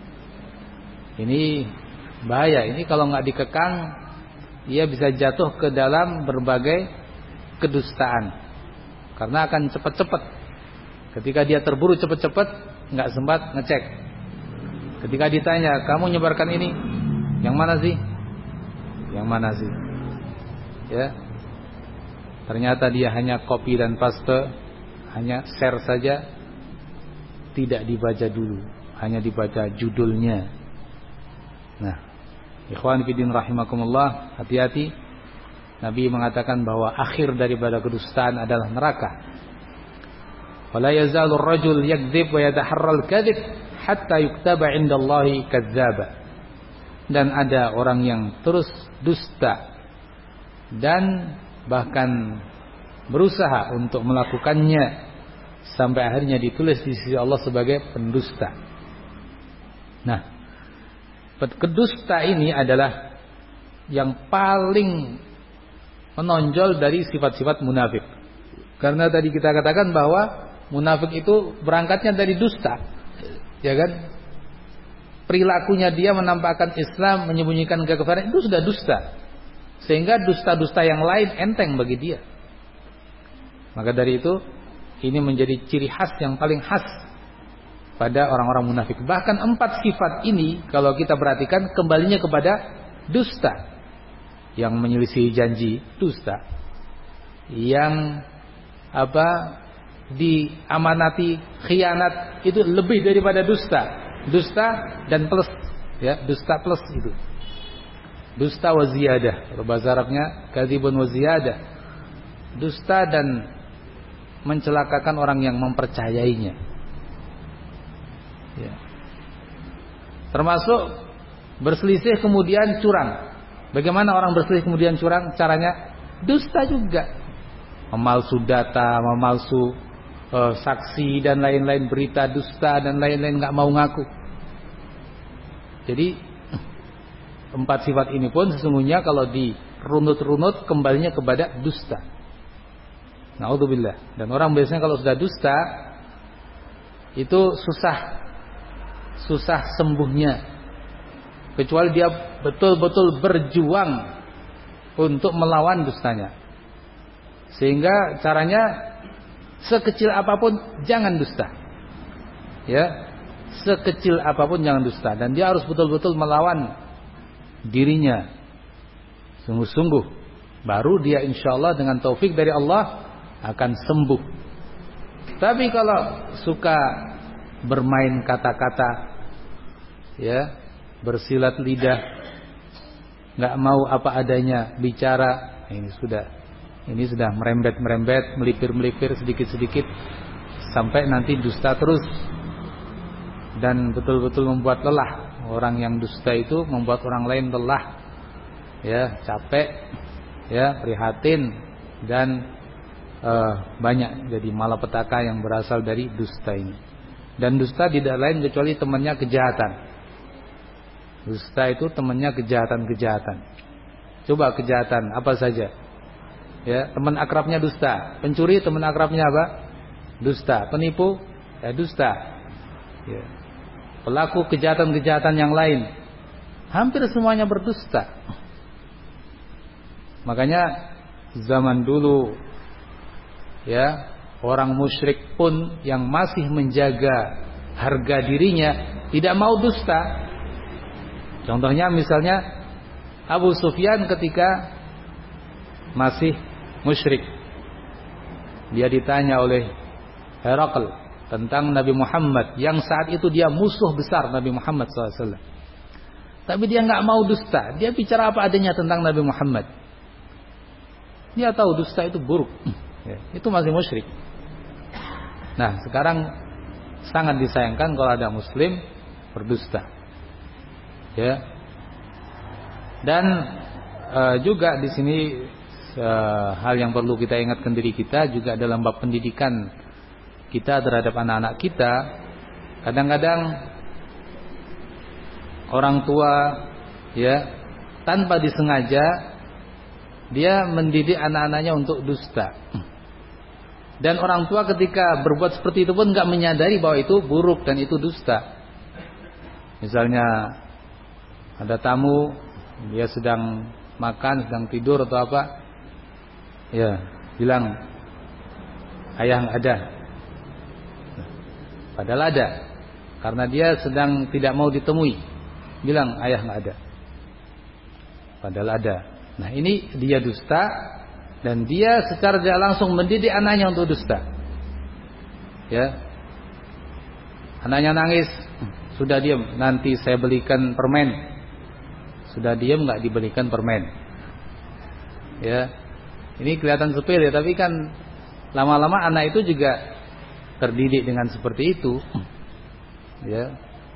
Ini bahaya. Ini kalau nggak dikekang, ia bisa jatuh ke dalam berbagai kedustaan, karena akan cepat-cepat. Ketika dia terburu cepat-cepat, nggak sempat ngecek. Ketika ditanya, kamu nyebarkan ini, yang mana sih? Yang mana sih? Ya, ternyata dia hanya copy dan paste, hanya share saja, tidak dibaca dulu, hanya dibaca judulnya. Nah, ikhwan fillah rahimakumullah, hati-hati. Nabi mengatakan bahwa akhir daripada kedustaan adalah neraka. Wala yazalu ar-rajul yakdzib wa yataharral kadzib hatta yuktaba 'indallahi kadzdzaba. Dan ada orang yang terus dusta dan bahkan berusaha untuk melakukannya sampai akhirnya ditulis di sisi Allah sebagai pendusta. Nah, kedusta ini adalah yang paling menonjol dari sifat-sifat munafik. Karena tadi kita katakan bahwa munafik itu berangkatnya dari dusta, ya kan? Perilakunya dia menampakkan Islam, menyembunyikan kekafiran, itu sudah dusta. Sehingga dusta-dusta yang lain enteng bagi dia. Maka dari itu, ini menjadi ciri khas yang paling khas pada orang-orang munafik. Bahkan 4 sifat ini kalau kita perhatikan kembalinya kepada dusta. Yang menyelisihi janji, dusta. Yang diamanati khianat itu lebih daripada dusta. Dusta dan plus, ya, dusta plus itu. Dusta wa ziyadah. Kalau bahasa Arabnya kadzibun wa ziyadah. Dusta dan mencelakakan orang yang mempercayainya. Ya. Termasuk berselisih kemudian curang. Bagaimana orang berselisih kemudian curang? Caranya dusta juga. Memalsu data, memalsu saksi dan lain-lain, berita dusta dan lain-lain, nggak mau ngaku. Jadi 4 sifat ini pun sesungguhnya kalau dirunut-runut kembalinya kepada dusta. Na'udzubillah. Dan orang biasanya kalau sudah dusta itu susah sembuhnya, kecuali dia betul-betul berjuang untuk melawan dustanya. Sehingga caranya sekecil apapun jangan dusta. Ya, sekecil apapun jangan dusta, dan dia harus betul-betul melawan dirinya sungguh-sungguh. Baru dia insyaallah dengan taufik dari Allah akan sembuh. Tapi kalau suka bermain kata-kata, ya, bersilat lidah, nggak mau apa adanya bicara, ini sudah merembet, melipir sedikit-sedikit sampai nanti dusta terus, dan betul-betul membuat lelah. Orang yang dusta itu membuat orang lain lelah, ya, capek, ya, prihatin, dan banyak jadi malapetaka yang berasal dari dusta ini. Dan dusta tidak lain kecuali temannya kejahatan. Dusta itu temannya kejahatan. Coba kejahatan apa saja? Ya, teman akrabnya dusta. Pencuri teman akrabnya apa? Dusta. Penipu, ya, dusta. Ya. Pelaku kejahatan-kejahatan yang lain hampir semuanya berdusta. Makanya zaman dulu, ya, orang musyrik pun yang masih menjaga harga dirinya tidak mau dusta. Contohnya misalnya Abu Sufyan ketika masih musyrik, dia ditanya oleh Herakl tentang Nabi Muhammad yang saat itu dia musuh besar Nabi Muhammad SAW. Tapi dia nggak mau dusta, dia bicara apa adanya tentang Nabi Muhammad. Dia tahu dusta itu buruk, ya, itu masih musyrik. Nah, sekarang sangat disayangkan kalau ada Muslim berdusta, ya. Dan juga di sini hal yang perlu kita ingatkan diri kita juga dalam bab pendidikan kita terhadap anak-anak kita. Kadang-kadang orang tua, ya, tanpa disengaja dia mendidik anak-anaknya untuk dusta. Dan orang tua ketika berbuat seperti itu pun nggak menyadari bahwa itu buruk dan itu dusta. Misalnya ada tamu, dia sedang makan, sedang tidur atau apa, ya, bilang ayah nggak ada. Padahal ada, karena dia sedang tidak mau ditemui, bilang ayah nggak ada. Padahal ada. Nah, ini dia dusta, dan dia secara tidak langsung mendidik anaknya untuk dusta. Ya, anaknya nangis, sudah diam, nanti saya belikan permen. Sudah diam, nggak dibelikan permen. Ya, ini kelihatan sepele, tapi kan lama-lama anak itu juga terdidik dengan seperti itu. Ya,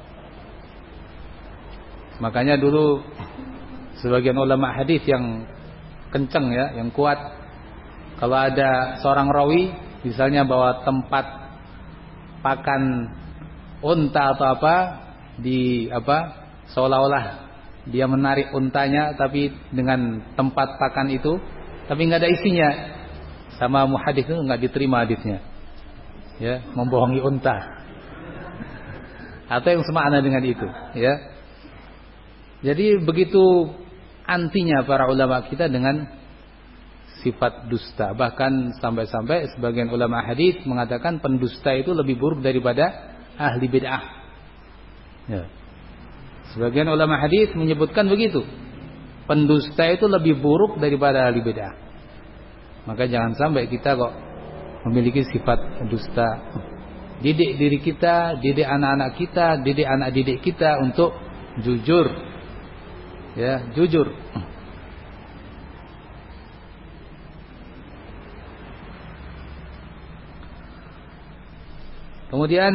makanya dulu sebagian ulama hadis yang kenceng, ya, yang kuat, kalau ada seorang rawi misalnya bawa tempat pakan unta atau apa, seolah-olah dia menarik untanya tapi dengan tempat pakan itu, tapi nggak ada isinya, sama muhadits itu nggak diterima hadisnya, ya, membohongi unta atau yang semakna dengan itu, ya. Jadi begitu antinya para ulama kita dengan sifat dusta. Bahkan sampai-sampai sebagian ulama hadis mengatakan pendusta itu lebih buruk daripada ahli bid'ah. Ya. Sebagian ulama hadis menyebutkan begitu. Pendusta itu lebih buruk daripada ahli bid'ah. Maka jangan sampai kita kok memiliki sifat dusta. Didik diri kita, didik anak-anak kita, didik anak didik kita untuk jujur. Ya, jujur. Kemudian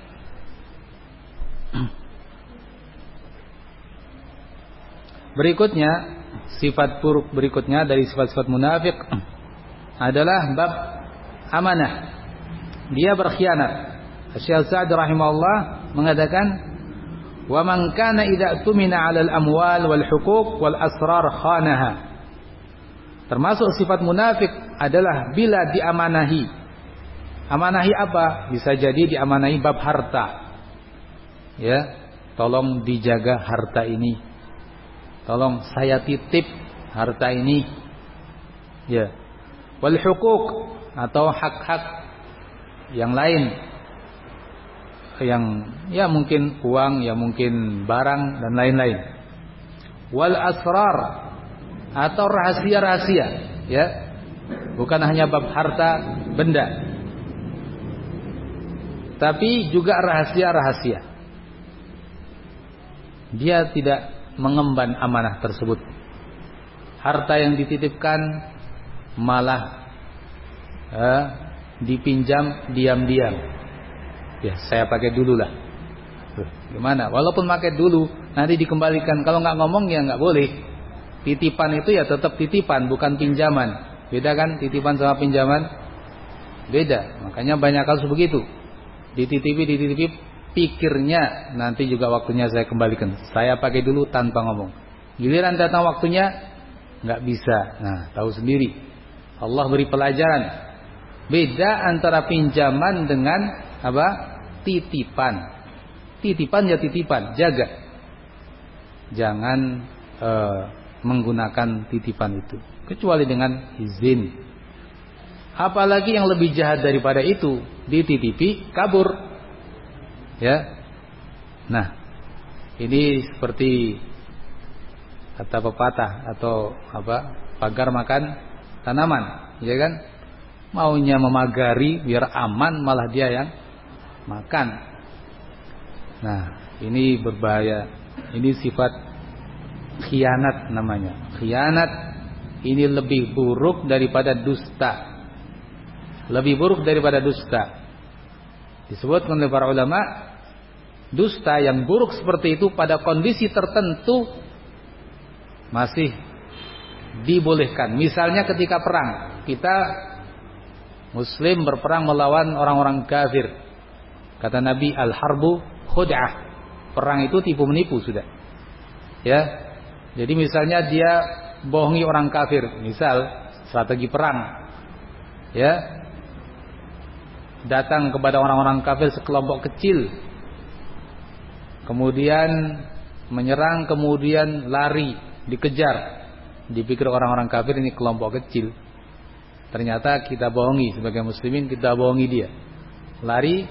berikutnya, sifat buruk berikutnya dari sifat-sifat munafik adalah bab amanah. Dia berkhianat. Syekh Sa'd rahimahullah mengatakan, "Wa man kana idza tumina 'alal amwal wal huquq wal asrar khanaha." Termasuk sifat munafik adalah bila diamanahi. Amanahi apa? Bisa jadi diamanahi bab harta. Ya, tolong dijaga harta ini. Tolong saya titip harta ini. Ya. Wal huquq atau hak-hak yang lain. Yang ya mungkin uang, ya mungkin barang dan lain-lain. Wal asrar atau rahasia-rahasia, ya. Bukan hanya bab harta benda, tapi juga rahasia-rahasia. Dia tidak mengemban amanah tersebut. Harta yang dititipkan malah dipinjam diam-diam. Ya, saya pakai dulu lah. Gimana? Walaupun pakai dulu, nanti dikembalikan. Kalau nggak ngomong ya nggak boleh. Titipan itu ya tetap titipan, bukan pinjaman. Beda kan titipan sama pinjaman? Beda. Makanya banyak kasus begitu. Dititipi, pikirnya nanti juga waktunya saya kembalikan. Saya pakai dulu tanpa ngomong. Giliran datang waktunya nggak bisa. Nah, tahu sendiri. Allah beri pelajaran. Beda antara pinjaman dengan apa? Titipan. Titipan ya titipan, jaga. Jangan menggunakan titipan itu kecuali dengan izin. Apalagi yang lebih jahat daripada itu, dititipi kabur. Ya. Nah, ini seperti kata pepatah atau apa? Pagar makan tanaman, ya kan? Maunya memagari biar aman, malah dia yang makan. Nah, ini berbahaya. Ini sifat khianat namanya. Khianat ini lebih buruk daripada dusta. Lebih buruk daripada dusta. Disebutkan oleh para ulama, dusta yang buruk seperti itu pada kondisi tertentu masih dibolehkan. Misalnya ketika perang, kita Muslim berperang melawan orang-orang kafir. Kata Nabi, al-harbu khud'ah. Perang itu tipu menipu sudah. Ya. Jadi misalnya dia bohongi orang kafir, misal strategi perang. Ya. Datang kepada orang-orang kafir sekelompok kecil, kemudian menyerang, kemudian lari, dikejar. Dipikir orang-orang kafir ini kelompok kecil. Ternyata kita bohongi, sebagai muslimin kita bohongi dia. Lari,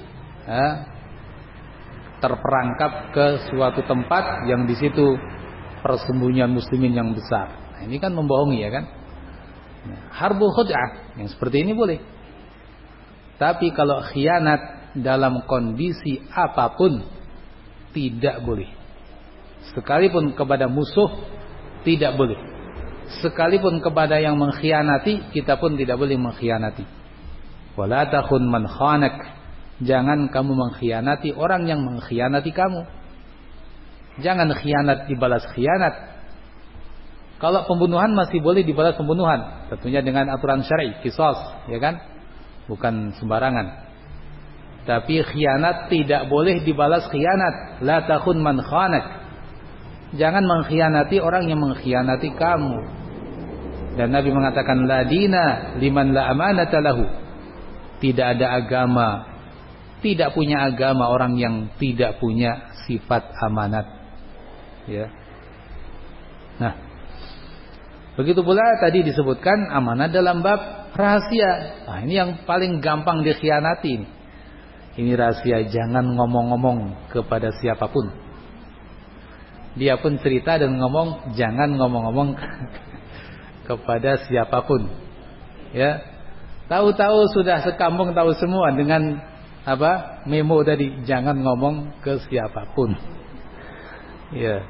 terperangkap ke suatu tempat yang di situ persembunyian muslimin yang besar. Nah, ini kan membohongi, ya kan? Harbu khud'ah yang seperti ini boleh. Tapi kalau khianat dalam kondisi apapun tidak boleh. Sekalipun kepada musuh tidak boleh. Sekalipun kepada yang mengkhianati, kita pun tidak boleh mengkhianati. Wala takhun man khanak. Jangan kamu mengkhianati orang yang mengkhianati kamu. Jangan khianat dibalas khianat. Kalau pembunuhan masih boleh dibalas pembunuhan, tentunya dengan aturan syar'i, qisas, ya kan? Bukan sembarangan. Tapi khianat tidak boleh dibalas khianat. La takhun man khanak. Jangan mengkhianati orang yang mengkhianati kamu. Dan Nabi mengatakan, la dina liman la amanata lahu. Tidak ada agama, tidak punya agama orang yang tidak punya sifat amanat. Ya. Nah, begitu pula tadi disebutkan amanat dalam bab rahasia. Nah, ini yang paling gampang dikhianati ini. Ini rahasia, jangan ngomong-ngomong kepada siapapun. Dia pun cerita dan ngomong, jangan ngomong-ngomong kepada siapapun. Ya. Tahu-tahu sudah sekampung tahu semua dengan apa? Memo tadi, jangan ngomong ke siapapun. Ya.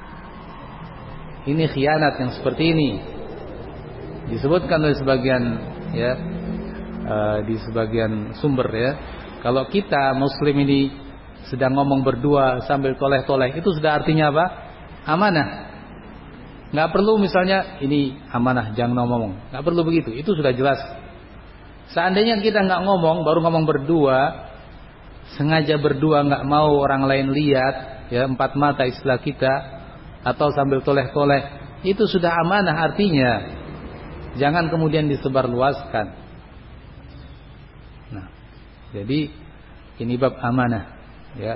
Ini khianat yang seperti ini. Disebutkan oleh sebagian ya di sebagian sumber ya. Kalau kita muslim ini sedang ngomong berdua sambil toleh-toleh, itu sudah artinya apa? Amanah. Nggak perlu misalnya ini amanah jangan ngomong. Nggak perlu begitu. Itu sudah jelas. Seandainya kita nggak ngomong, baru ngomong berdua, sengaja berdua nggak mau orang lain lihat, ya empat mata istilah kita, atau sambil toleh-toleh, itu sudah amanah artinya. Jangan kemudian disebarluaskan. Nah, jadi ini bab amanah, ya,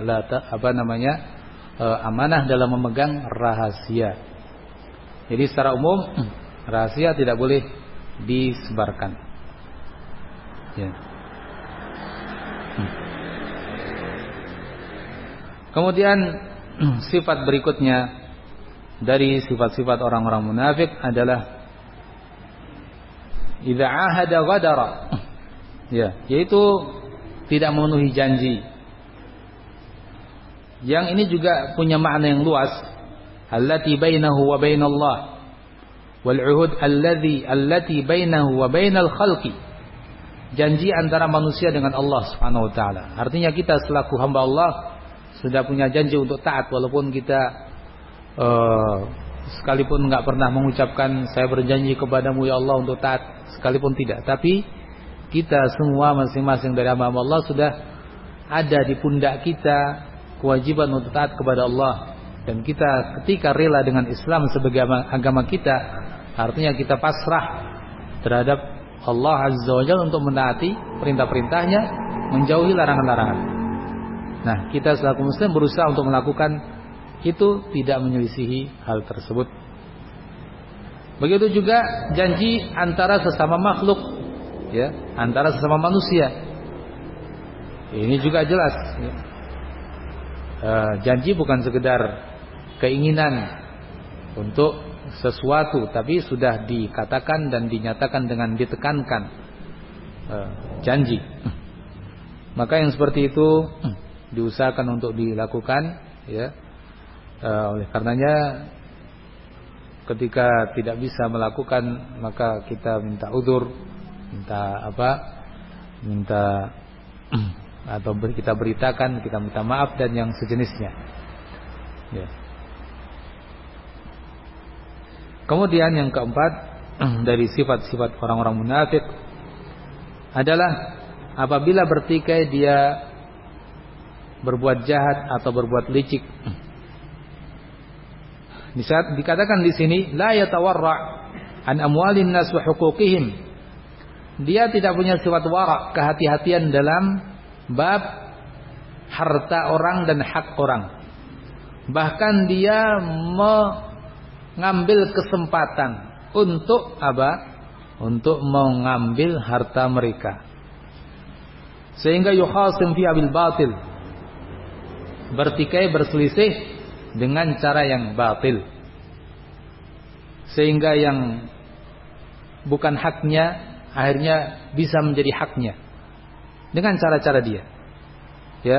amanah dalam memegang rahasia. Jadi secara umum rahasia tidak boleh disebarkan. Ya. Kemudian sifat berikutnya dari sifat-sifat orang-orang munafik adalah idza ahada ghadara. Ya, yaitu tidak memenuhi janji. Yang ini juga punya makna yang luas. Allati bainahu wa bainallah wal 'uhud allati bainahu wa bainal khalqi. Janji antara manusia dengan Allah Subhanahu wa taala. Artinya kita selaku hamba Allah sudah punya janji untuk taat, walaupun kita sekalipun enggak pernah mengucapkan saya berjanji kepadamu ya Allah untuk taat, sekalipun tidak. Tapi kita semua masing-masing dari hamba Allah sudah ada di pundak kita kewajiban untuk taat kepada Allah. Dan kita ketika rela dengan Islam sebagai agama kita, artinya kita pasrah terhadap Allah Azza wa Jalla untuk menaati perintah-perintahnya, menjauhi larangan-larangan. Nah, kita selaku muslim berusaha untuk melakukan itu, tidak menyelisihi hal tersebut. Begitu juga janji antara sesama makhluk, ya, antara sesama manusia. Ini juga jelas. Ya. Janji bukan sekedar keinginan untuk sesuatu, tapi sudah dikatakan dan dinyatakan dengan ditekankan janji. Maka yang seperti itu diusahakan untuk dilakukan, ya. Oleh karenanya ketika tidak bisa melakukan, maka kita minta udzur, minta atau kita beritakan, kita minta maaf dan yang sejenisnya. Ya. Kemudian yang keempat dari sifat-sifat orang-orang munafik adalah apabila bertikai dia berbuat jahat atau berbuat licik. Dikatakan di sini la yatawarra an amwalin nas wa huquqihim. Dia tidak punya sifat wara, kehati-hatian dalam bab harta orang dan hak orang. Bahkan dia mengambil kesempatan untuk apa? Untuk mengambil harta mereka. Sehingga yukhasim fi bil batil. Bertikai, berselisih dengan cara yang batil. Sehingga yang bukan haknya akhirnya bisa menjadi haknya dengan cara-cara dia. Ya.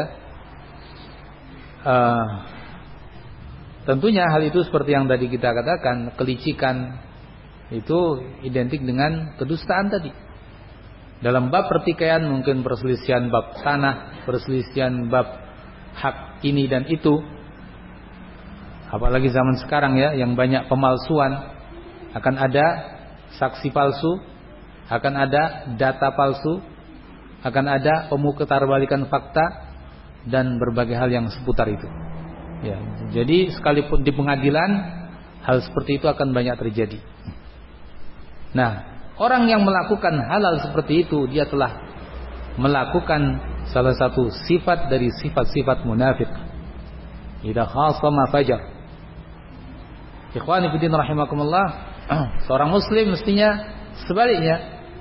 Tentunya hal itu seperti yang tadi kita katakan, kelicikan itu identik dengan kedustaan tadi. Dalam bab pertikaian mungkin perselisihan bab tanah, perselisihan bab hak ini dan itu. Apalagi zaman sekarang ya, yang banyak pemalsuan, akan ada saksi palsu, akan ada data palsu, akan ada pemutarbalikan fakta dan berbagai hal yang seputar itu. Ya, jadi sekalipun di pengadilan hal seperti itu akan banyak terjadi. Nah, orang yang melakukan hal-hal seperti itu dia telah melakukan salah satu sifat dari sifat-sifat munafik. Idza khasama fajar. Ikhwani fillah rahimakumullah, seorang muslim mestinya sebaliknya.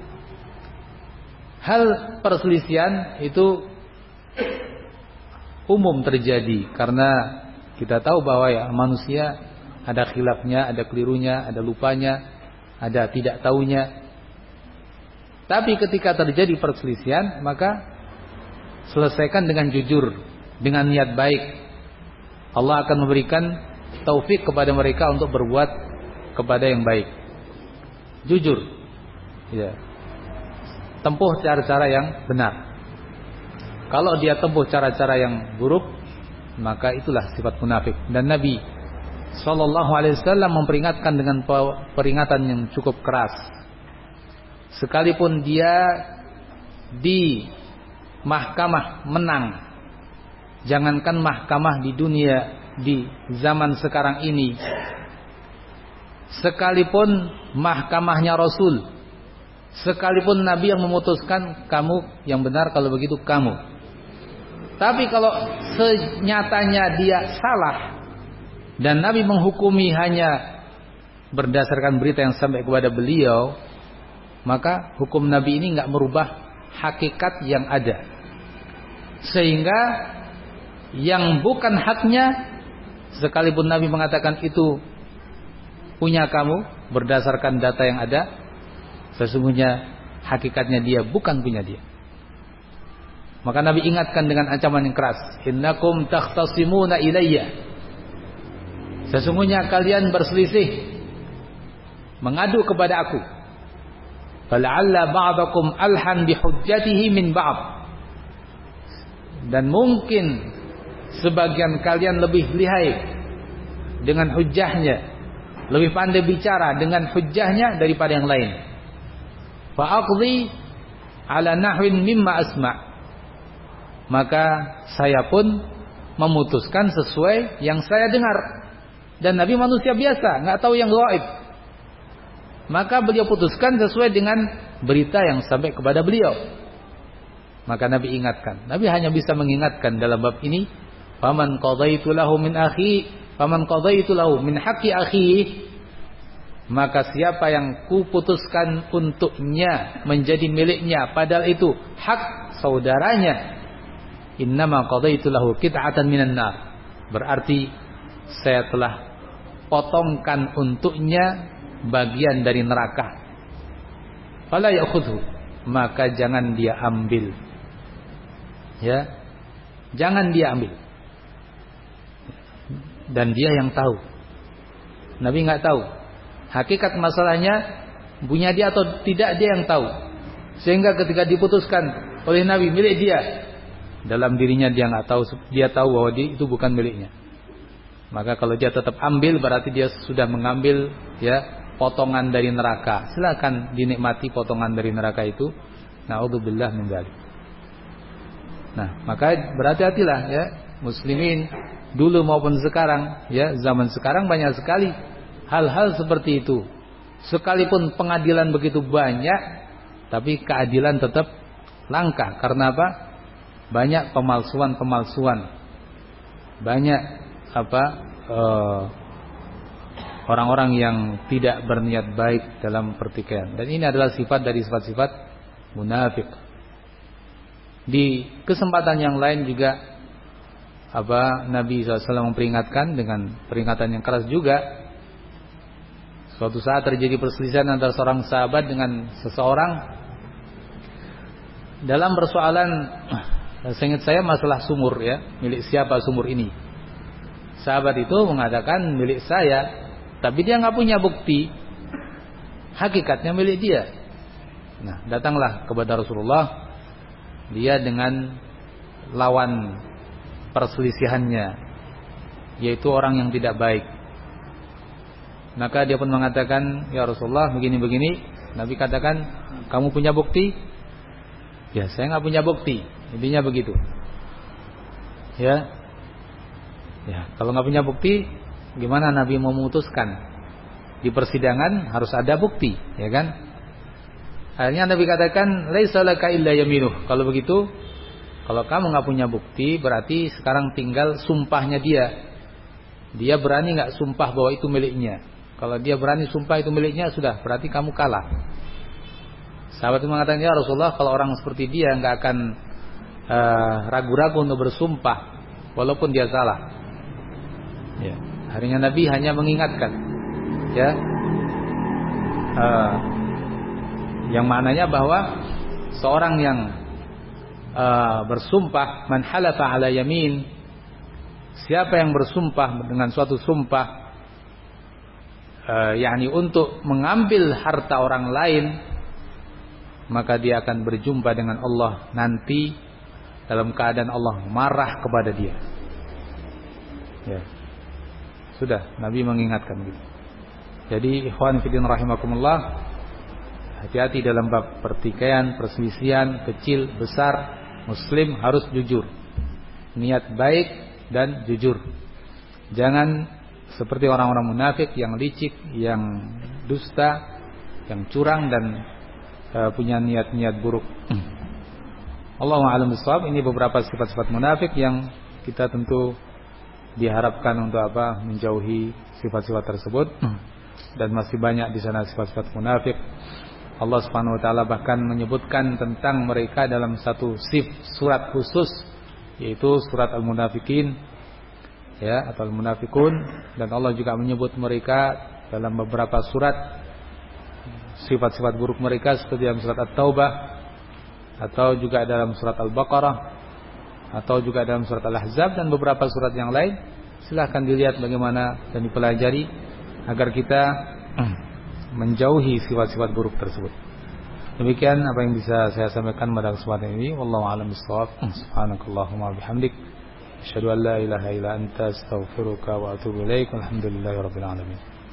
Hal perselisihan itu umum terjadi karena kita tahu bahwa ya manusia ada khilafnya, ada kelirunya, ada lupanya, ada tidak tahunya. Tapi ketika terjadi perselisihan, maka selesaikan dengan jujur, dengan niat baik. Allah akan memberikan taufik kepada mereka untuk berbuat kepada yang baik. Jujur, ya. Tempuh cara-cara yang benar. Kalau dia tempuh cara-cara yang buruk, maka itulah sifat munafik. Dan Nabi SAW memperingatkan dengan peringatan yang cukup keras. Sekalipun dia di mahkamah menang, jangankan mahkamah di dunia, di zaman sekarang ini, sekalipun mahkamahnya Rasul, sekalipun Nabi yang memutuskan, kamu yang benar kalau begitu kamu. Tapi kalau senyatanya dia salah dan Nabi menghukumi hanya berdasarkan berita yang sampai kepada beliau, maka hukum Nabi ini enggak merubah hakikat yang ada. Sehingga yang bukan haknya, sekalipun Nabi mengatakan itu punya kamu berdasarkan data yang ada, sesungguhnya hakikatnya dia bukan punya dia. Maka Nabi ingatkan dengan ancaman yang keras, innakum takhtasimuna ilayya, sesungguhnya kalian berselisih, mengadu kepada aku. Fala'alla ba'dakum alhan bihujjatihi min ba'd, dan mungkin sebagian kalian lebih lihai dengan hujjahnya, lebih pandai bicara dengan hujjahnya daripada yang lain. Fa'aqdi ala nahwin mimma asma', maka saya pun memutuskan sesuai yang saya dengar. Dan Nabi manusia biasa, nggak tahu yang gaib. Maka beliau putuskan sesuai dengan berita yang sampai kepada beliau. Maka Nabi ingatkan. Nabi hanya bisa mengingatkan dalam bab ini, faman qadaitu lahu min akhi, faman qadaitu lahu min haqqi akhi, maka siapa yang kuputuskan untuknya menjadi miliknya padahal itu hak saudaranya, innama qadaitu lahu qit'atan minan nar, berarti saya telah potongkan untuknya bagian dari neraka. Fala ya'khudhu, maka jangan dia ambil. Ya, jangan dia ambil. Dan dia yang tahu. Nabi enggak tahu hakikat masalahnya, punya dia atau tidak, dia yang tahu. Sehingga ketika diputuskan oleh Nabi milik dia, dalam dirinya dia enggak tahu, dia tahu bahwa dia itu bukan miliknya. Maka kalau dia tetap ambil, berarti dia sudah mengambil, ya, potongan dari neraka. Silakan dinikmati potongan dari neraka itu. Na'udzubillah min dzalik. Nah, maka berhati-hatilah, ya, muslimin dulu maupun sekarang, ya, zaman sekarang banyak sekali hal-hal seperti itu. Sekalipun pengadilan begitu banyak, tapi keadilan tetap langka. Karena apa? Banyak pemalsuan-pemalsuan. Banyak orang-orang yang tidak berniat baik dalam pertikaian. Dan ini adalah sifat dari sifat-sifat munafik. Di kesempatan yang lain juga Nabi SAW memperingatkan dengan peringatan yang keras juga. Suatu saat terjadi perselisihan antara seorang sahabat dengan seseorang dalam persoalan, seingat saya masalah sumur, ya, milik siapa sumur ini. Sahabat itu mengatakan milik saya, tapi dia nggak punya bukti hakikatnya milik dia. Nah, datanglah kepada Rasulullah dia dengan lawan perselisihannya, yaitu orang yang tidak baik. Maka dia pun mengatakan, ya Rasulullah begini-begini. Nabi katakan, kamu punya bukti? Ya, saya nggak punya bukti. Intinya begitu. Ya, kalau nggak punya bukti, gimana Nabi memutuskan? Di persidangan harus ada bukti, ya kan? Akhirnya Nabi katakan, laisa laka illa yaminuh. Kalau begitu, kalau kamu nggak punya bukti, berarti sekarang tinggal sumpahnya dia. Dia berani nggak sumpah bahwa itu miliknya? Kalau dia berani sumpah itu miliknya, sudah, berarti kamu kalah. Sahabat itu mengatakan, ya Rasulullah, kalau orang seperti dia nggak akan ragu-ragu untuk bersumpah, walaupun dia salah. Ya. Akhirnya Nabi hanya mengingatkan, ya, Yang maknanya bahwa seorang yang bersumpah, man halafa ala yamin, siapa yang bersumpah dengan suatu sumpah yakni untuk mengambil harta orang lain, maka dia akan berjumpa dengan Allah nanti dalam keadaan Allah marah kepada dia. Ya. Sudah Nabi mengingatkan gitu. Jadi ikhwan fillah rahimakumullah, hati-hati dalam bab pertikaian, perselisihan kecil besar. Muslim harus jujur, niat baik dan jujur. Jangan seperti orang-orang munafik yang licik, yang dusta, yang curang dan punya niat-niat buruk. Allahu a'lam bishawab. Ini beberapa sifat-sifat munafik yang kita tentu diharapkan untuk menjauhi sifat-sifat tersebut. Dan masih banyak di sana sifat-sifat munafik. Allah Subhanahu wa taala bahkan menyebutkan tentang mereka dalam satu surat khusus, yaitu surat Al-Munafiqin, ya, atau Al-Munafiqun, dan Allah juga menyebut mereka dalam beberapa surat sifat-sifat buruk mereka seperti dalam surat At-Taubah, atau juga dalam surat Al-Baqarah, atau juga dalam surat Al-Ahzab dan beberapa surat yang lain. Silahkan dilihat bagaimana dan dipelajari agar kita menjauhi sifat-sifat buruk tersebut. Demikian apa yang bisa saya sampaikan pada kesempatan ini. Wallahu a'lam bishawab. Subhanakallahumma bihamdik, asyhadu an la ilaha illa anta, astaghfiruka wa atubu ilaik. Alhamdulillahirabbil alamin.